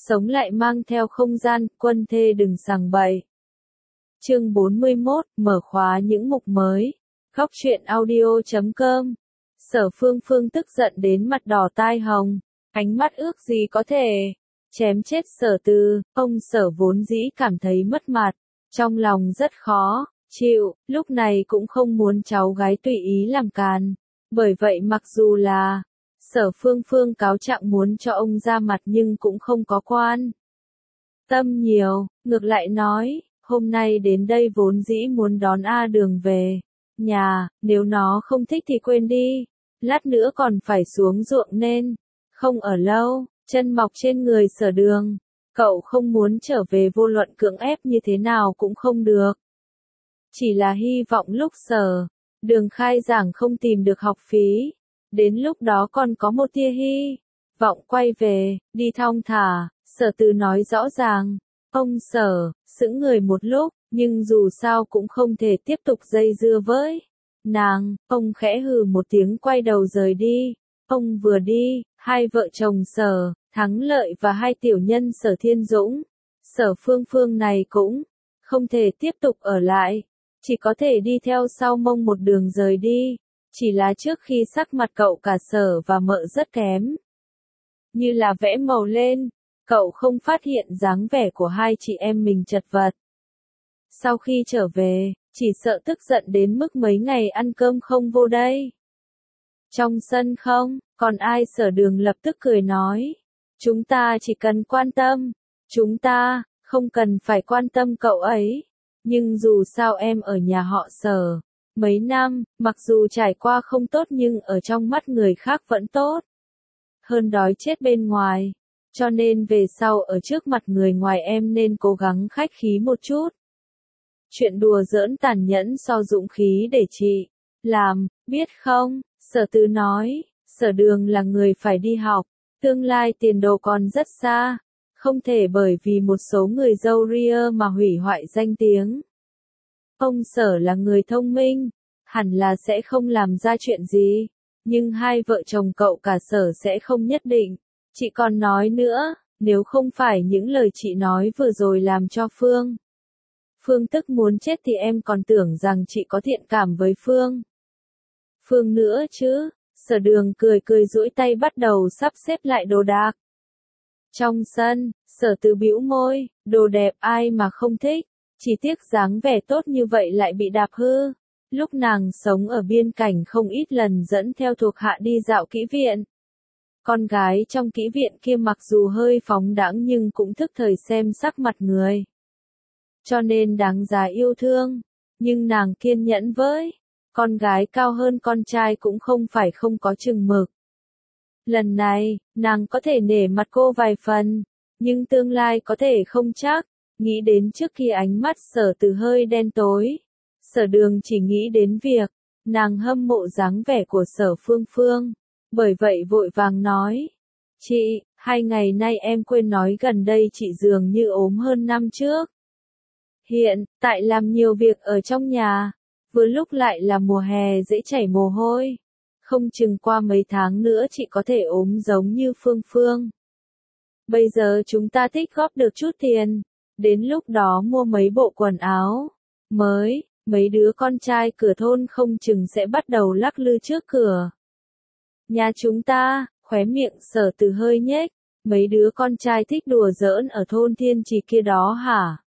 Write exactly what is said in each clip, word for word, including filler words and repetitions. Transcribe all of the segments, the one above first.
sống lại mang theo không gian, quân thê đừng sằng bậy. Chương bốn mươi mốt, mở khóa những mục mới. Góc truyện audio chấm com. Sở Phương Phương tức giận đến mặt đỏ tai hồng, ánh mắt ước gì có thể chém chết Sở Từ. Ông Sở vốn dĩ cảm thấy mất mặt, trong lòng rất khó chịu, lúc này cũng không muốn cháu gái tùy ý làm càn. Bởi vậy mặc dù là Sở Phương Phương cáo trạng muốn cho ông ra mặt nhưng cũng không có quan tâm nhiều, ngược lại nói, hôm nay đến đây vốn dĩ muốn đón A Đường về nhà, nếu nó không thích thì quên đi, lát nữa còn phải xuống ruộng nên không ở lâu. Chân mọc trên người Sở Đường, cậu không muốn trở về vô luận cưỡng ép như thế nào cũng không được. Chỉ là hy vọng lúc Sở Đường khai giảng không tìm được học phí, đến lúc đó còn có một tia hy vọng quay về, đi thong thả. Sở Từ nói rõ ràng. Ông Sở sững người một lúc, nhưng dù sao cũng không thể tiếp tục dây dưa với nàng. Ông khẽ hừ một tiếng quay đầu rời đi. Ông vừa đi, hai vợ chồng Sở Thắng Lợi và hai tiểu nhân Sở Thiên Dũng, Sở Phương Phương này cũng không thể tiếp tục ở lại, chỉ có thể đi theo sau mông một đường rời đi. Chỉ là trước khi sắc mặt cậu cả Sở và Mợ rất kém, như là vẽ màu lên, cậu không phát hiện dáng vẻ của hai chị em mình chật vật. Sau khi trở về, chỉ sợ tức giận đến mức mấy ngày ăn cơm không vô đây. Trong sân không còn ai. Sở Đường lập tức cười nói, chúng ta chỉ cần quan tâm, chúng ta không cần phải quan tâm cậu ấy. Nhưng dù sao em ở nhà họ Sở mấy năm, mặc dù trải qua không tốt nhưng ở trong mắt người khác vẫn tốt hơn đói chết bên ngoài. Cho nên về sau ở trước mặt người ngoài em nên cố gắng khách khí một chút. Chuyện đùa giỡn tàn nhẫn so dũng khí để chị làm, biết không? Sở Từ nói, Sở Đường là người phải đi học, tương lai tiền đồ còn rất xa, không thể bởi vì một số người dâu ria mà hủy hoại danh tiếng. Ông Sở là người thông minh, hẳn là sẽ không làm ra chuyện gì, nhưng hai vợ chồng cậu cả Sở sẽ không nhất định. Chị còn nói nữa, nếu không phải những lời chị nói vừa rồi làm cho Phương Phương tức muốn chết thì em còn tưởng rằng chị có thiện cảm với Phương Phương nữa chứ. Sở Đường cười cười duỗi tay bắt đầu sắp xếp lại đồ đạc. Trong sân, Sở Từ bĩu môi, đồ đẹp ai mà không thích, chỉ tiếc dáng vẻ tốt như vậy lại bị đạp hư. Lúc nàng sống ở biên cảnh không ít lần dẫn theo thuộc hạ đi dạo kỹ viện. Con gái trong kỹ viện kia mặc dù hơi phóng đãng nhưng cũng thức thời xem sắc mặt người, cho nên đáng giá yêu thương. Nhưng nàng kiên nhẫn với con gái cao hơn con trai cũng không phải không có chừng mực. Lần này, nàng có thể nể mặt cô vài phần, nhưng tương lai có thể không chắc. Nghĩ đến trước khi ánh mắt Sở Từ hơi đen tối, Sở Đường chỉ nghĩ đến việc nàng hâm mộ dáng vẻ của Sở Phương Phương. Bởi vậy vội vàng nói, chị, hai ngày nay em quên nói gần đây chị dường như ốm hơn năm trước. Hiện tại làm nhiều việc ở trong nhà, vừa lúc lại là mùa hè dễ chảy mồ hôi. Không chừng qua mấy tháng nữa chị có thể ốm giống như Phương Phương. Bây giờ chúng ta tích góp được chút tiền, đến lúc đó mua mấy bộ quần áo mới, mấy đứa con trai cửa thôn không chừng sẽ bắt đầu lắc lư trước cửa nhà chúng ta. Khóe miệng Sở Từ hơi nhếch, mấy đứa con trai thích đùa giỡn ở thôn Thiên Trì kia đó hả?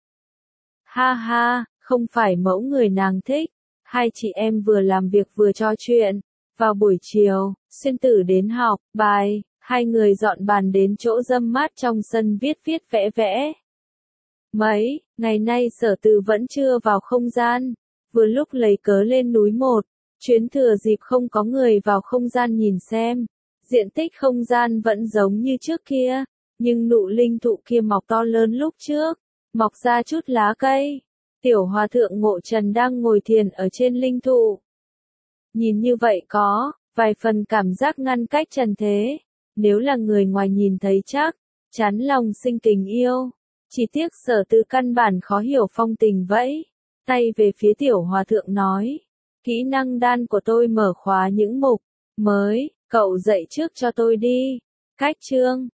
Ha ha, không phải mẫu người nàng thích. Hai chị em vừa làm việc vừa trò chuyện. Vào buổi chiều, Xuyên Tử đến học bài, hai người dọn bàn đến chỗ râm mát trong sân viết viết vẽ vẽ. Mấy ngày nay Sở Từ vẫn chưa vào không gian, vừa lúc lấy cớ lên núi một chuyến thừa dịp không có người vào không gian nhìn xem. Diện tích không gian vẫn giống như trước kia, nhưng nụ linh thụ kia mọc to lớn lúc trước, mọc ra chút lá cây. Tiểu Hòa Thượng Ngộ Trần đang ngồi thiền ở trên linh thụ. Nhìn như vậy có vài phần cảm giác ngăn cách trần thế, nếu là người ngoài nhìn thấy chắc chắn lòng sinh tình yêu. Chỉ tiếc Sở Từ căn bản khó hiểu phong tình vẫy tay về phía Tiểu Hòa Thượng nói, kỹ năng đan của tôi mở khóa những mục mới, cậu dạy trước cho tôi đi. Cách chương